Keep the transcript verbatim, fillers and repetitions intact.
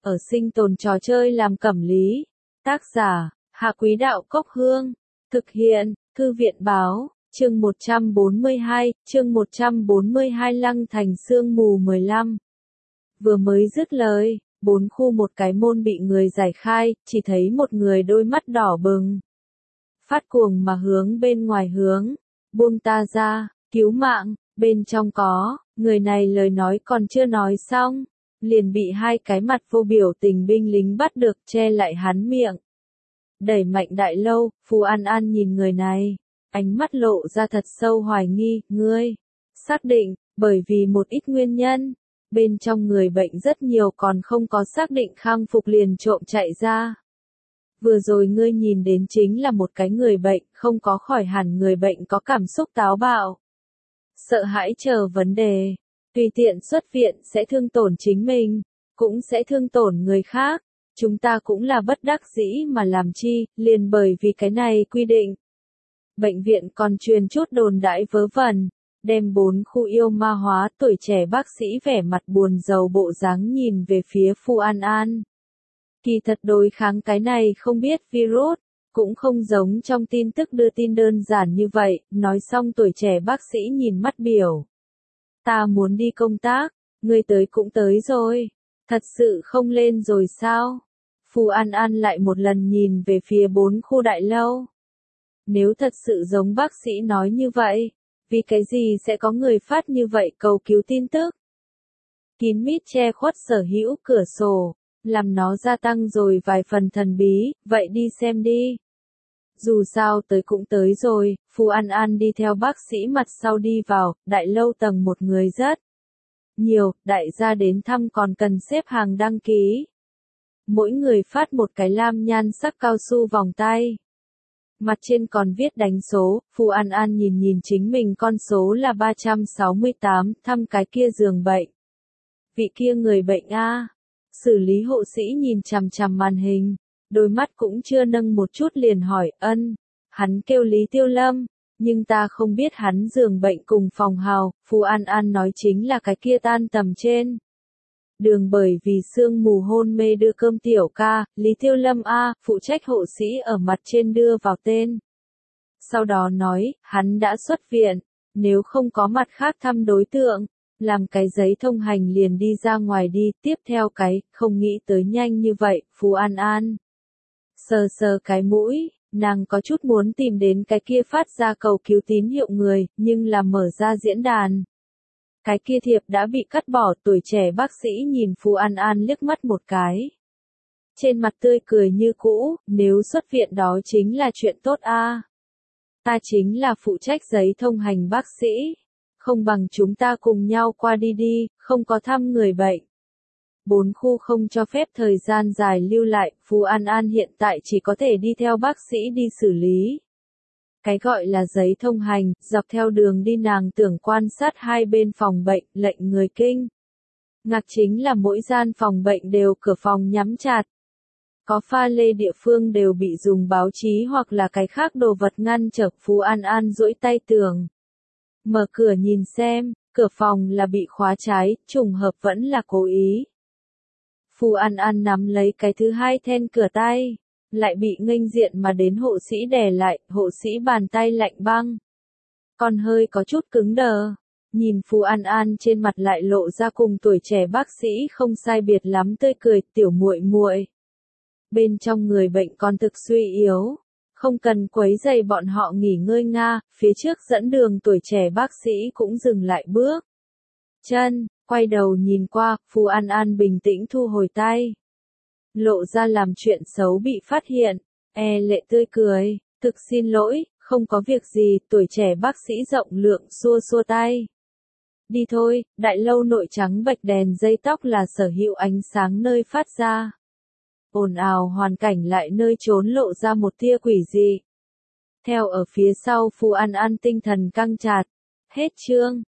ở sinh tồn trò chơi làm cẩm lý. Tác giả, Hạ Quý Đạo Cốc Hương. Thực hiện, Thư viện báo, chương một trăm bốn mươi hai, chương một trăm bốn mươi hai Lăng Thành Sương Mù mười lăm. Vừa mới dứt lời, bốn khu một cái môn bị người giải khai, chỉ thấy một người đôi mắt đỏ bừng. Phát cuồng mà hướng bên ngoài hướng, buông ta ra, cứu mạng, bên trong có, người này lời nói còn chưa nói xong, liền bị hai cái mặt vô biểu tình binh lính bắt được che lại hắn miệng. Đẩy mạnh đại lâu, Phù An An nhìn người này, ánh mắt lộ ra thật sâu hoài nghi, ngươi, xác định, bởi vì một ít nguyên nhân, bên trong người bệnh rất nhiều còn không có xác định khang phục liền trộm chạy ra. Vừa rồi ngươi nhìn đến chính là một cái người bệnh, không có khỏi hẳn người bệnh có cảm xúc táo bạo. Sợ hãi chờ vấn đề, tùy tiện xuất viện sẽ thương tổn chính mình, cũng sẽ thương tổn người khác. Chúng ta cũng là bất đắc dĩ mà làm chi, liền bởi vì cái này quy định. Bệnh viện còn truyền chút đồn đãi vớ vẩn, đem bốn khu yêu ma hóa. Tuổi trẻ bác sĩ vẻ mặt buồn rầu bộ dáng nhìn về phía Phù An An. Kỳ thật đối kháng cái này không biết virus, cũng không giống trong tin tức đưa tin đơn giản như vậy. Nói xong tuổi trẻ bác sĩ nhìn mắt biểu. Ta muốn đi công tác, ngươi tới cũng tới rồi. Thật sự không lên rồi sao? Phù An An lại một lần nhìn về phía bốn khu đại lâu. Nếu thật sự giống bác sĩ nói như vậy, vì cái gì sẽ có người phát như vậy cầu cứu tin tức? Kín mít che khuất sở hữu cửa sổ, làm nó gia tăng rồi vài phần thần bí, vậy đi xem đi. Dù sao tới cũng tới rồi, Phù An An đi theo bác sĩ mặt sau đi vào, đại lâu tầng một người rất nhiều, đại gia đến thăm còn cần xếp hàng đăng ký. Mỗi người phát một cái lam nhan sắc cao su vòng tay. Mặt trên còn viết đánh số, Phù An An nhìn nhìn chính mình con số là ba trăm sáu mươi tám, thăm cái kia giường bệnh. Vị kia người bệnh A. Xử lý hộ sĩ nhìn chằm chằm màn hình, đôi mắt cũng chưa nâng một chút liền hỏi, ân, hắn kêu Lý Tiêu Lâm, nhưng ta không biết hắn giường bệnh cùng phòng hào. Phù An An nói chính là cái kia tan tầm trên đường bởi vì sương mù hôn mê đưa cơm tiểu ca, Lý Tiêu Lâm A, phụ trách hộ sĩ ở mặt trên đưa vào tên. Sau đó nói, hắn đã xuất viện, nếu không có mặt khác thăm đối tượng, làm cái giấy thông hành liền đi ra ngoài đi, tiếp theo cái, không nghĩ tới nhanh như vậy. Phù An An sờ sờ cái mũi, nàng có chút muốn tìm đến cái kia phát ra cầu cứu tín hiệu người, nhưng là mở ra diễn đàn. Cái kia thiệp đã bị cắt bỏ. Tuổi trẻ bác sĩ nhìn Phù An An liếc mắt một cái. Trên mặt tươi cười như cũ, nếu xuất viện đó chính là chuyện tốt a. Ta chính là phụ trách giấy thông hành bác sĩ. Không bằng chúng ta cùng nhau qua đi đi, không có thăm người bệnh. Bốn khu không cho phép thời gian dài lưu lại, Phù An An hiện tại chỉ có thể đi theo bác sĩ đi xử lý. Cái gọi là giấy thông hành, dọc theo đường đi nàng tưởng quan sát hai bên phòng bệnh, lệnh người kinh. Ngạc chính là mỗi gian phòng bệnh đều cửa phòng nhắm chặt. Có pha lê địa phương đều bị dùng báo chí hoặc là cái khác đồ vật ngăn trở. Phù An An duỗi tay tưởng. Mở cửa nhìn xem, cửa phòng là bị khóa trái, trùng hợp vẫn là cố ý. Phù An An nắm lấy cái thứ hai then cửa tay, lại bị nghênh diện mà đến hộ sĩ đè lại, hộ sĩ bàn tay lạnh băng. Còn hơi có chút cứng đờ, nhìn Phù An An trên mặt lại lộ ra cùng tuổi trẻ bác sĩ không sai biệt lắm tươi cười, tiểu muội muội. Bên trong người bệnh còn thực suy yếu, không cần quấy rầy bọn họ nghỉ ngơi nga, phía trước dẫn đường tuổi trẻ bác sĩ cũng dừng lại bước chân, quay đầu nhìn qua. Phù An An bình tĩnh thu hồi tay. Lộ ra làm chuyện xấu bị phát hiện, e lệ tươi cười, thực xin lỗi, không có việc gì. Tuổi trẻ bác sĩ rộng lượng xua xua tay. Đi thôi, đại lâu nội trắng bạch đèn dây tóc là sở hữu ánh sáng nơi phát ra. Ồn ào hoàn cảnh lại nơi trốn lộ ra một tia quỷ dị. Theo ở phía sau Phù An An tinh thần căng chặt. Hết chương.